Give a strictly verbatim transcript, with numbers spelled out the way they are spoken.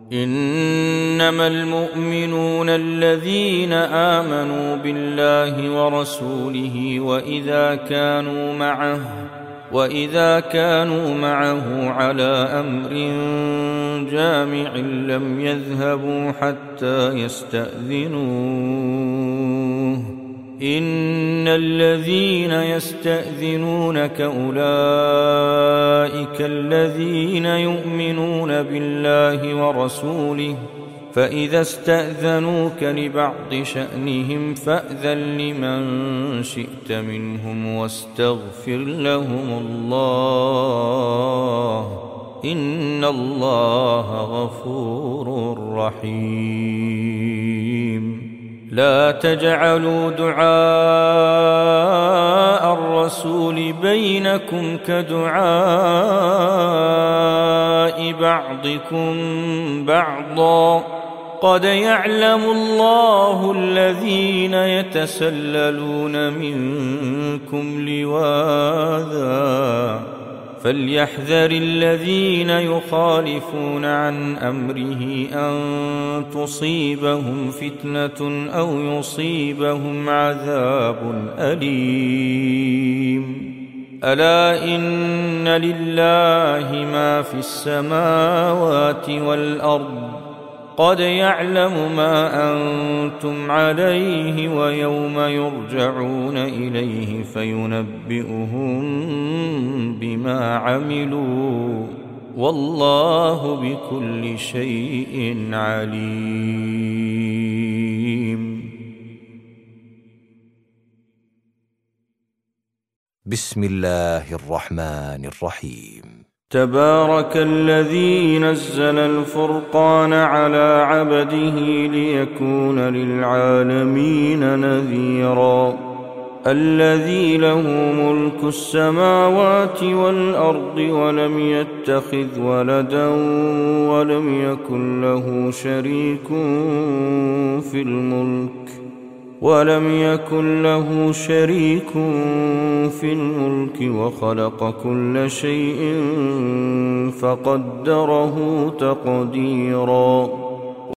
إنما المؤمنون الذين آمنوا بالله ورسوله وإذا كانوا معه وإذا كانوا معه على أمر جامع لم يذهبوا حتى يستأذنوه إن الذين يستأذنونك أولئك الذين يؤمنون بالله ورسوله فإذا استأذنوك لبعض شأنهم فأذن لمن شئت منهم واستغفر لهم الله إن الله غفور رحيم لا تجعلوا دعاء الرسول بينكم كدعاء بعضكم بعضا قد يعلم الله الذين يتسللون منكم لواذا فليحذر الذين يخالفون عن أمره أن تصيبهم فتنة أو يصيبهم عذاب أليم ألا إن لله ما في السماوات والأرض قد يعلم ما أنتم عليه ويوم يرجعون إليه فينبئهم بما عملوا والله بكل شيء عليم. بسم الله الرحمن الرحيم. تبارك الذي نزل الفرقان على عبده ليكون للعالمين نذيرا الذي له ملك السماوات والأرض ولم يتخذ ولدا ولم يكن له شريك في الملك ولم يكن له شريك في الملك وخلق كل شيء فقدره تقديرا